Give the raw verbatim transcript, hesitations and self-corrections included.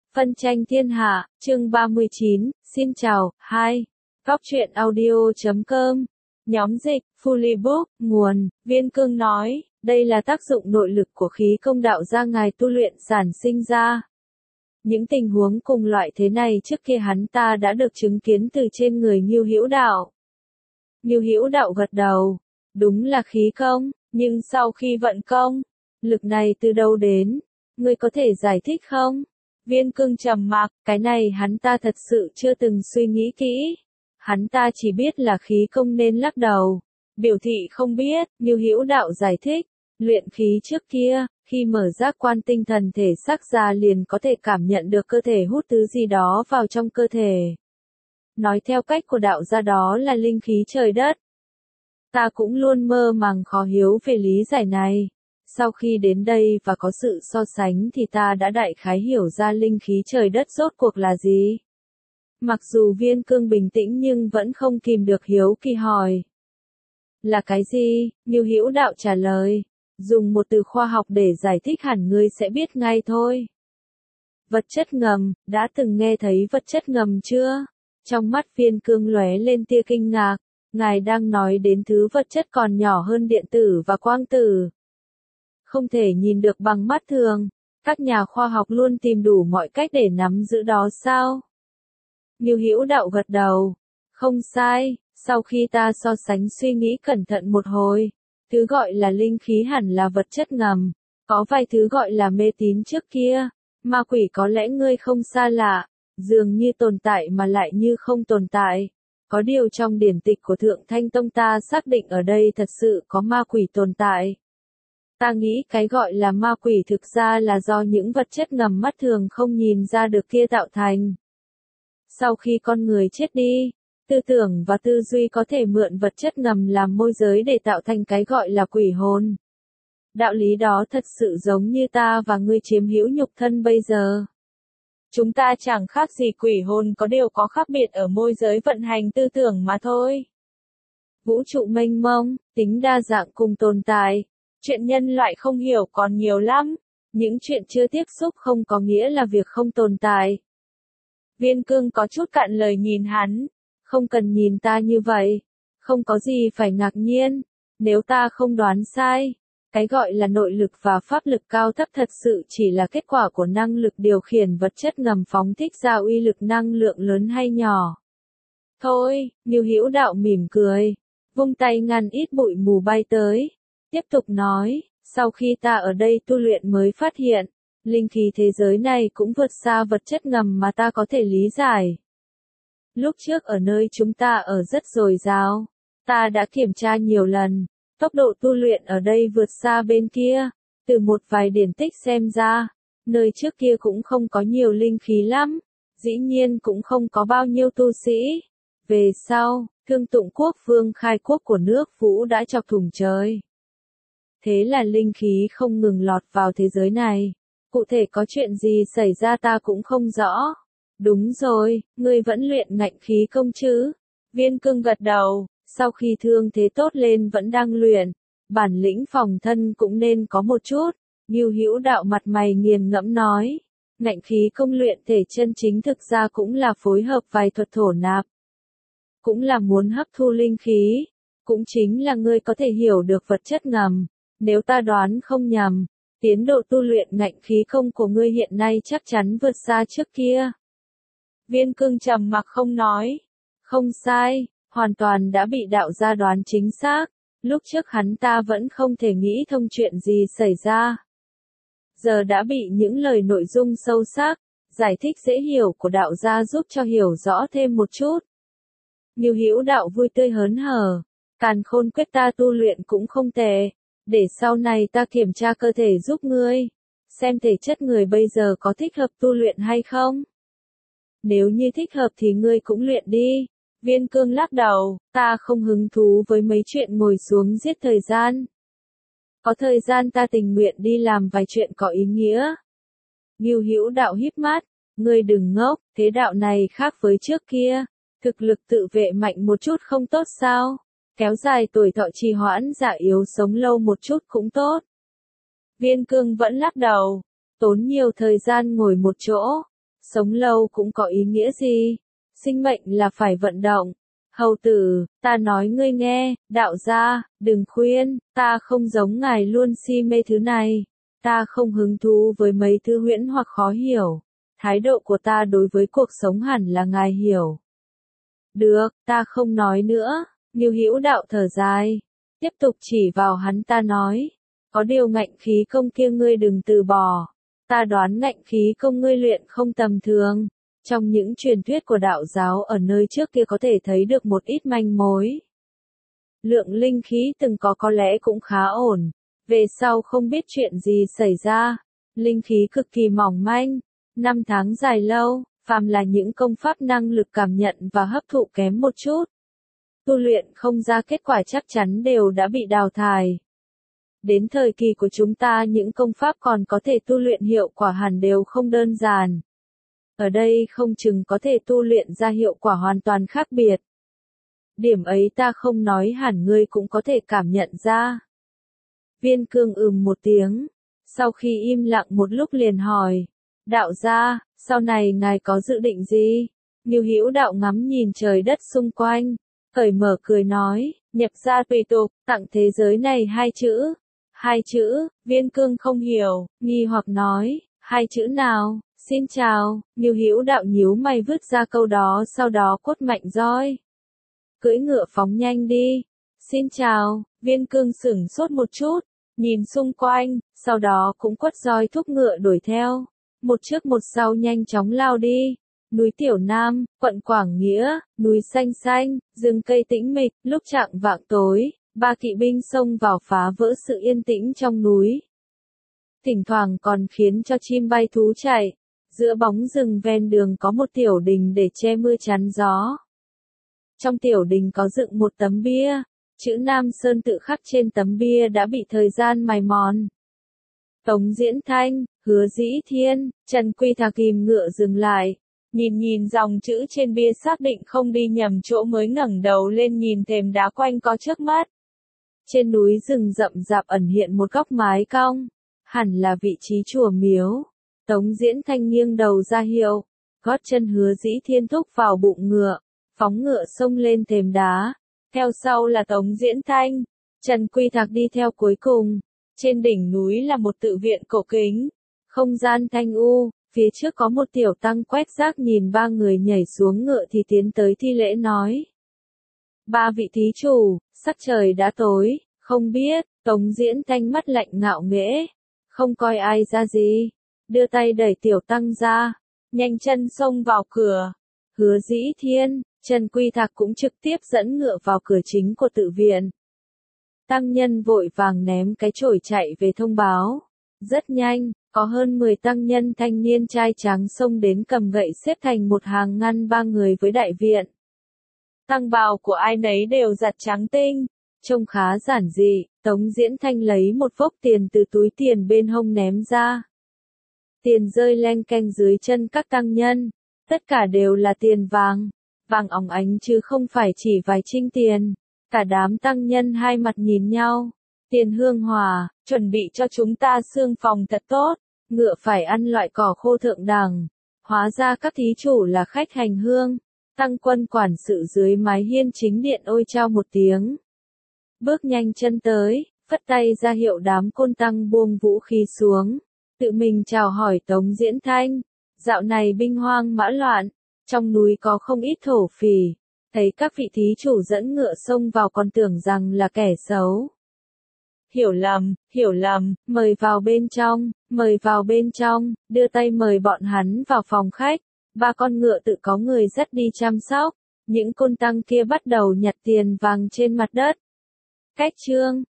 Phân tranh thiên hạ, chương ba mươi chín, xin chào, hai. Góc truyện audio chấm com. Nhóm dịch, Fully Book, nguồn, Viên Cương nói, đây là tác dụng nội lực của khí công đạo gia ngài tu luyện sản sinh ra. Những tình huống cùng loại thế này trước kia hắn ta đã được chứng kiến từ trên người Ngưu Hữu Đạo. Ngưu Hữu Đạo gật đầu, đúng là khí công, nhưng sau khi vận công, lực này từ đâu đến, ngươi có thể giải thích không? Viên Cương trầm mặc, cái này hắn ta thật sự chưa từng suy nghĩ kỹ. Hắn ta chỉ biết là khí công nên lắc đầu, biểu thị không biết. Ngưu Hữu Đạo giải thích, luyện khí trước kia, khi mở giác quan tinh thần thể xác ra liền có thể cảm nhận được cơ thể hút thứ gì đó vào trong cơ thể. Nói theo cách của đạo gia đó là linh khí trời đất. Ta cũng luôn mơ màng khó hiểu về lý giải này. Sau khi đến đây và có sự so sánh thì ta đã đại khái hiểu ra linh khí trời đất rốt cuộc là gì. Mặc dù Viên Cương bình tĩnh nhưng vẫn không kìm được hiếu kỳ hỏi. Là cái gì? Ngưu Hữu Đạo trả lời. Dùng một từ khoa học để giải thích hẳn ngươi sẽ biết ngay thôi. Vật chất ngầm, đã từng nghe thấy vật chất ngầm chưa? Trong mắt Viên Cương lóe lên tia kinh ngạc, ngài đang nói đến thứ vật chất còn nhỏ hơn điện tử và quang tử. Không thể nhìn được bằng mắt thường, các nhà khoa học luôn tìm đủ mọi cách để nắm giữ đó sao? Ngưu Hữu Đạo gật đầu, không sai, sau khi ta so sánh suy nghĩ cẩn thận một hồi, thứ gọi là linh khí hẳn là vật chất ngầm, có vài thứ gọi là mê tín trước kia, ma quỷ có lẽ ngươi không xa lạ, dường như tồn tại mà lại như không tồn tại. Có điều trong điển tịch của Thượng Thanh Tông ta xác định ở đây thật sự có ma quỷ tồn tại. Ta nghĩ cái gọi là ma quỷ thực ra là do những vật chất ngầm mắt thường không nhìn ra được kia tạo thành. Sau khi con người chết đi, tư tưởng và tư duy có thể mượn vật chất ngầm làm môi giới để tạo thành cái gọi là quỷ hồn. Đạo lý đó thật sự giống như ta và ngươi chiếm hữu nhục thân bây giờ. Chúng ta chẳng khác gì quỷ hồn, có điều có khác biệt ở môi giới vận hành tư tưởng mà thôi. Vũ trụ mênh mông, tính đa dạng cùng tồn tại. Chuyện nhân loại không hiểu còn nhiều lắm, những chuyện chưa tiếp xúc không có nghĩa là việc không tồn tại. Viên Cương có chút cạn lời nhìn hắn, không cần nhìn ta như vậy, không có gì phải ngạc nhiên, nếu ta không đoán sai, cái gọi là nội lực và pháp lực cao thấp thật sự chỉ là kết quả của năng lực điều khiển vật chất ngầm phóng thích ra uy lực năng lượng lớn hay nhỏ. Thôi, Ngưu Hữu Đạo mỉm cười, vung tay ngăn ít bụi mù bay tới. Tiếp tục nói, sau khi ta ở đây tu luyện mới phát hiện, linh khí thế giới này cũng vượt xa vật chất ngầm mà ta có thể lý giải. Lúc trước ở nơi chúng ta ở rất dồi dào, ta đã kiểm tra nhiều lần, tốc độ tu luyện ở đây vượt xa bên kia, từ một vài điển tích xem ra, nơi trước kia cũng không có nhiều linh khí lắm, dĩ nhiên cũng không có bao nhiêu tu sĩ. Về sau, Thương Tụng Quốc vương khai quốc của nước Vũ đã chọc thủng trời. Thế là linh khí không ngừng lọt vào thế giới này. Cụ thể có chuyện gì xảy ra ta cũng không rõ. Đúng rồi, ngươi vẫn luyện ngạnh khí công chứ? Viên Cương gật đầu, sau khi thương thế tốt lên vẫn đang luyện. Bản lĩnh phòng thân cũng nên có một chút. Ngưu Hữu Đạo mặt mày nghiền ngẫm nói. Ngạnh khí công luyện thể chân chính thực ra cũng là phối hợp vài thuật thổ nạp. Cũng là muốn hấp thu linh khí. Cũng chính là ngươi có thể hiểu được vật chất ngầm. Nếu ta đoán không nhầm, tiến độ tu luyện ngạnh khí công của ngươi hiện nay chắc chắn vượt xa trước kia. Viên Cương trầm mặc không nói. Không sai, hoàn toàn đã bị đạo gia đoán chính xác. Lúc trước hắn ta vẫn không thể nghĩ thông chuyện gì xảy ra. Giờ đã bị những lời nội dung sâu sắc, giải thích dễ hiểu của đạo gia giúp cho hiểu rõ thêm một chút. Ngưu Hữu Đạo vui tươi hớn hở. Càn Khôn Quyết ta tu luyện cũng không tệ. Để sau này ta kiểm tra cơ thể giúp ngươi, xem thể chất người bây giờ có thích hợp tu luyện hay không. Nếu như thích hợp thì ngươi cũng luyện đi. Viên Cương lắc đầu, ta không hứng thú với mấy chuyện ngồi xuống giết thời gian. Có thời gian ta tình nguyện đi làm vài chuyện có ý nghĩa. Ngưu Hữu Đạo híp mắt, ngươi đừng ngốc, thế đạo này khác với trước kia, thực lực tự vệ mạnh một chút không tốt sao? Kéo dài tuổi thọ trì hoãn già yếu sống lâu một chút cũng tốt. Viên Cương vẫn lắc đầu, tốn nhiều thời gian ngồi một chỗ, sống lâu cũng có ý nghĩa gì? Sinh mệnh là phải vận động. Hầu tử, ta nói ngươi nghe, đạo gia, đừng khuyên, ta không giống ngài luôn si mê thứ này. Ta không hứng thú với mấy thứ huyễn hoặc khó hiểu. Thái độ của ta đối với cuộc sống hẳn là ngài hiểu. Được, ta không nói nữa. Ngưu Hữu Đạo thở dài, tiếp tục chỉ vào hắn ta nói, có điều ngạnh khí công kia ngươi đừng từ bỏ. Ta đoán ngạnh khí công ngươi luyện không tầm thường. Trong những truyền thuyết của đạo giáo ở nơi trước kia có thể thấy được một ít manh mối. Lượng linh khí từng có có lẽ cũng khá ổn. Về sau không biết chuyện gì xảy ra. Linh khí cực kỳ mỏng manh. Năm tháng dài lâu, phàm là những công pháp năng lực cảm nhận và hấp thụ kém một chút. Tu luyện không ra kết quả chắc chắn đều đã bị đào thải. Đến thời kỳ của chúng ta những công pháp còn có thể tu luyện hiệu quả hẳn đều không đơn giản. Ở đây không chừng có thể tu luyện ra hiệu quả hoàn toàn khác biệt. Điểm ấy ta không nói hẳn ngươi cũng có thể cảm nhận ra. Viên Cương ừm một tiếng, sau khi im lặng một lúc liền hỏi, đạo gia, sau này ngài có dự định gì? Ngưu Hữu Đạo ngắm nhìn trời đất xung quanh, cởi mở cười nói, nhập gia tùy tục, tặng thế giới này hai chữ. Hai chữ, Viên Cương không hiểu, nghi hoặc nói, hai chữ nào? Xin chào, Ngưu Hữu Đạo nhíu mày vứt ra câu đó sau đó quất mạnh roi. Cưỡi ngựa phóng nhanh đi. Xin chào, Viên Cương sửng sốt một chút, nhìn xung quanh, sau đó cũng quất roi thúc ngựa đuổi theo. Một trước một sau nhanh chóng lao đi. Núi Tiểu Nam, quận Quảng Nghĩa, núi xanh xanh, rừng cây tĩnh mịch, lúc chạng vạng tối, ba kỵ binh xông vào phá vỡ sự yên tĩnh trong núi. Thỉnh thoảng còn khiến cho chim bay thú chạy. Giữa bóng rừng ven đường có một tiểu đình để che mưa chắn gió. Trong tiểu đình có dựng một tấm bia, chữ Nam Sơn tự khắc trên tấm bia đã bị thời gian mài mòn. Tống Diễn Thanh, Hứa Dĩ Thiên, Trần Quy Thạc kìm ngựa dừng lại, nhìn nhìn dòng chữ trên bia xác định không đi nhầm chỗ mới ngẩng đầu lên nhìn thềm đá quanh có trước mắt. Trên núi rừng rậm rạp ẩn hiện một góc mái cong, hẳn là vị trí chùa miếu. Tống Diễn Thanh nghiêng đầu ra hiệu, gót chân Hứa Dĩ Thiên thúc vào bụng ngựa, phóng ngựa xông lên thềm đá, theo sau là Tống Diễn Thanh, Trần Quy Thạc đi theo cuối cùng. Trên đỉnh núi là một tự viện cổ kính, không gian thanh u, phía trước có một tiểu tăng quét rác nhìn ba người nhảy xuống ngựa thì tiến tới thi lễ nói. Ba vị thí chủ, sắc trời đã tối, không biết, Tống Diễn Thanh mắt lạnh ngạo nghễ, không coi ai ra gì. Đưa tay đẩy tiểu tăng ra, nhanh chân xông vào cửa. Hứa Dĩ Thiên, Trần Quy Thạc cũng trực tiếp dẫn ngựa vào cửa chính của tự viện. Tăng nhân vội vàng ném cái chổi chạy về thông báo. Rất nhanh, có hơn mười tăng nhân thanh niên trai tráng xông đến cầm gậy xếp thành một hàng ngăn ba người với đại viện. Tăng bào của ai nấy đều giặt trắng tinh, trông khá giản dị. Tống Diễn Thanh lấy một vốc tiền từ túi tiền bên hông ném ra. Tiền rơi leng keng dưới chân các tăng nhân, tất cả đều là tiền vàng, vàng óng ánh chứ không phải chỉ vài trinh tiền. Cả đám tăng nhân hai mặt nhìn nhau, Tiền Hương Hòa, chuẩn bị cho chúng ta xương phòng thật tốt, ngựa phải ăn loại cỏ khô thượng đẳng. Hóa ra các thí chủ là khách hành hương. Tăng quân quản sự dưới mái hiên chính điện ôi chao một tiếng. Bước nhanh chân tới, phất tay ra hiệu đám côn tăng buông vũ khí xuống. Tự mình chào hỏi Tống Diễn Thanh, dạo này binh hoang mã loạn, trong núi có không ít thổ phỉ, thấy các vị thí chủ dẫn ngựa xông vào còn tưởng rằng là kẻ xấu. Hiểu lầm, hiểu lầm, mời vào bên trong, mời vào bên trong, đưa tay mời bọn hắn vào phòng khách, ba con ngựa tự có người dắt đi chăm sóc, những côn tăng kia bắt đầu nhặt tiền vàng trên mặt đất. Cách chương